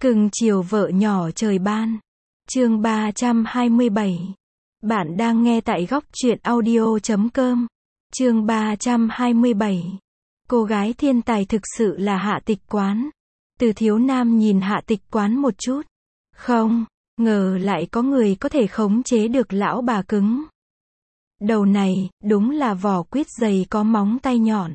Cưng chiều vợ nhỏ trời ban. Chương 327. Bạn đang nghe tại góc truyện audio.com. Chương 327. Cô gái thiên tài thực sự là Hạ Tịch Quán. Từ Thiếu Nam nhìn Hạ Tịch Quán một chút. Không ngờ lại có người có thể khống chế được lão bà cứng đầu này, đúng là vỏ quýt dày có móng tay nhọn.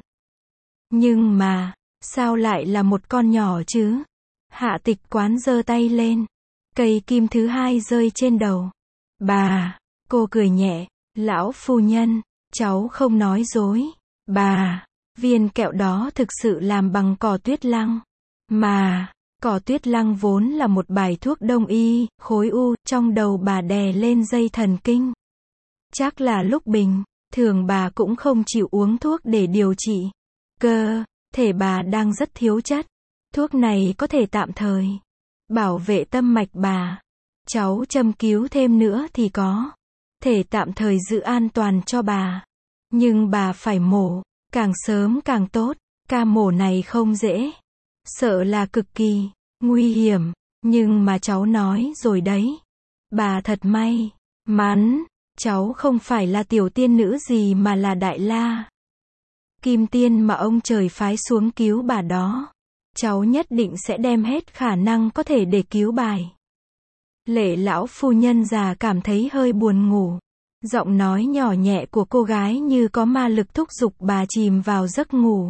Nhưng mà, sao lại là một con nhỏ chứ? Hạ Tịch Quán giơ tay lên. Cây kim thứ hai rơi trên đầu. Bà, cô cười nhẹ, lão phu nhân, cháu không nói dối. Bà, viên kẹo đó thực sự làm bằng cỏ tuyết lăng. Mà, cỏ tuyết lăng vốn là một bài thuốc đông y, khối u, trong đầu bà đè lên dây thần kinh. Chắc là lúc bình thường bà cũng không chịu uống thuốc để điều trị. Cơ thể bà đang rất thiếu chất. Thuốc này có thể tạm thời bảo vệ tâm mạch bà. Cháu châm cứu thêm nữa thì có thể tạm thời giữ an toàn cho bà. Nhưng bà phải mổ, càng sớm càng tốt. Ca mổ này không dễ. Sợ là cực kỳ nguy hiểm. Nhưng mà cháu nói rồi đấy. Bà thật may mắn. Cháu không phải là tiểu tiên nữ gì mà là Đại La Kim Tiên mà ông trời phái xuống cứu bà đó. Cháu nhất định sẽ đem hết khả năng có thể để cứu bài. Lệ lão phu nhân già cảm thấy hơi buồn ngủ. Giọng nói nhỏ nhẹ của cô gái như có ma lực thúc giục bà chìm vào giấc ngủ.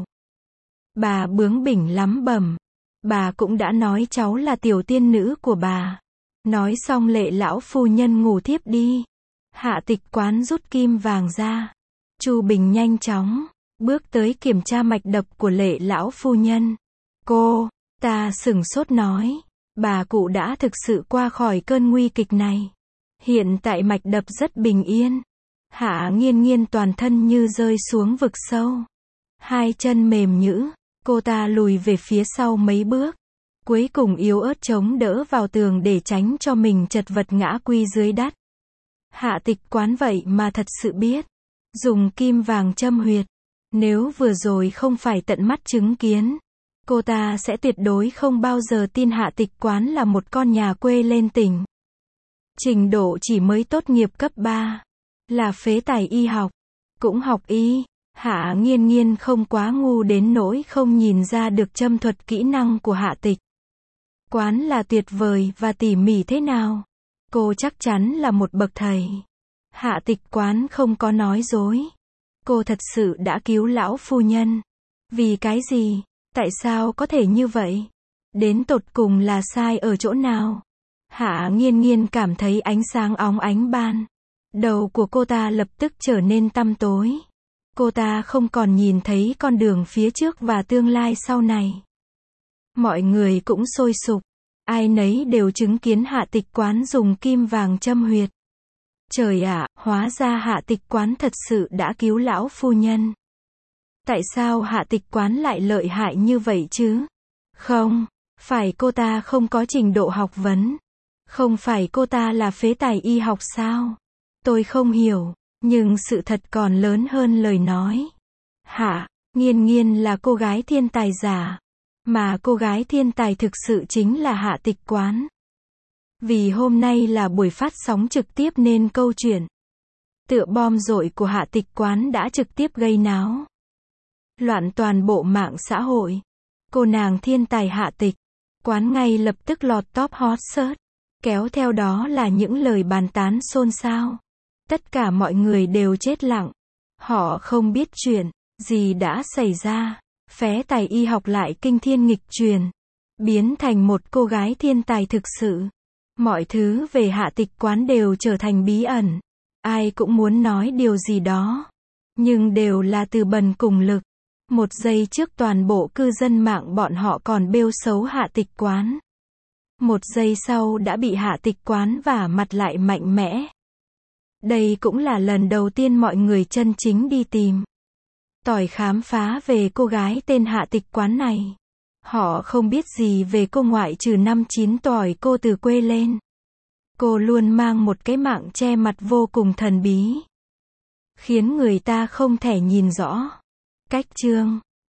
Bà bướng bỉnh lắm bẩm. Bà cũng đã nói cháu là tiểu tiên nữ của bà. Nói xong lệ lão phu nhân ngủ thiếp đi. Hạ Tịch Quán rút kim vàng ra. Chu Bình nhanh chóng bước tới kiểm tra mạch đập của lệ lão phu nhân. Cô ta sửng sốt nói. Bà cụ đã thực sự qua khỏi cơn nguy kịch này. Hiện tại mạch đập rất bình yên. Hạ Nghiên Nghiên toàn thân như rơi xuống vực sâu. Hai chân mềm nhũn, cô ta lùi về phía sau mấy bước. Cuối cùng yếu ớt chống đỡ vào tường để tránh cho mình chật vật ngã quy dưới đất. Hạ Tịch Quán vậy mà thật sự biết dùng kim vàng châm huyệt. Nếu vừa rồi không phải tận mắt chứng kiến, cô ta sẽ tuyệt đối không bao giờ tin Hạ Tịch Quán là một con nhà quê lên tỉnh. Trình độ chỉ mới tốt nghiệp cấp 3, là phế tài y học, cũng học y. Hạ Nghiên Nghiên không quá ngu đến nỗi không nhìn ra được châm thuật kỹ năng của Hạ Tịch Quán là tuyệt vời và tỉ mỉ thế nào. Cô chắc chắn là một bậc thầy. Hạ Tịch Quán không có nói dối. Cô thật sự đã cứu lão phu nhân. Vì cái gì? Tại sao có thể như vậy? Đến tột cùng là sai ở chỗ nào? Hạ Nghiên Nghiên cảm thấy ánh sáng óng ánh ban đầu của cô ta lập tức trở nên tăm tối. Cô ta không còn nhìn thấy con đường phía trước và tương lai sau này. Mọi người cũng sôi sục. Ai nấy đều chứng kiến Hạ Tịch Quán dùng kim vàng châm huyệt. Trời ạ, hóa ra Hạ Tịch Quán thật sự đã cứu lão phu nhân. Tại sao Hạ Tịch Quán lại lợi hại như vậy chứ? Không phải cô ta không có trình độ học vấn. Không phải cô ta là phế tài y học sao? Tôi không hiểu, nhưng sự thật còn lớn hơn lời nói. Hạ Nghiên Nghiên là cô gái thiên tài giả. Mà cô gái thiên tài thực sự chính là Hạ Tịch Quán. Vì hôm nay là buổi phát sóng trực tiếp nên câu chuyện tựa bom dội của Hạ Tịch Quán đã trực tiếp gây náo loạn toàn bộ mạng xã hội. Cô nàng thiên tài Hạ Tịch Quán ngay lập tức lọt top hot search. Kéo theo đó là những lời bàn tán xôn xao. Tất cả mọi người đều chết lặng. Họ không biết chuyện gì đã xảy ra. Phế tài y học lại kinh thiên nghịch truyền, biến thành một cô gái thiên tài thực sự. Mọi thứ về Hạ Tịch Quán đều trở thành bí ẩn. Ai cũng muốn nói điều gì đó, nhưng đều là từ bần cùng lực. Một giây trước toàn bộ cư dân mạng bọn họ còn bêu xấu Hạ Tịch Quán. Một giây sau đã bị Hạ Tịch Quán vả mặt lại mạnh mẽ. Đây cũng là lần đầu tiên mọi người chân chính đi tìm tòi khám phá về cô gái tên Hạ Tịch Quán này. Họ không biết gì về cô ngoại trừ năm 9 tuổi cô từ quê lên. Cô luôn mang một cái mạng che mặt vô cùng thần bí, khiến người ta không thể nhìn rõ. Cách chương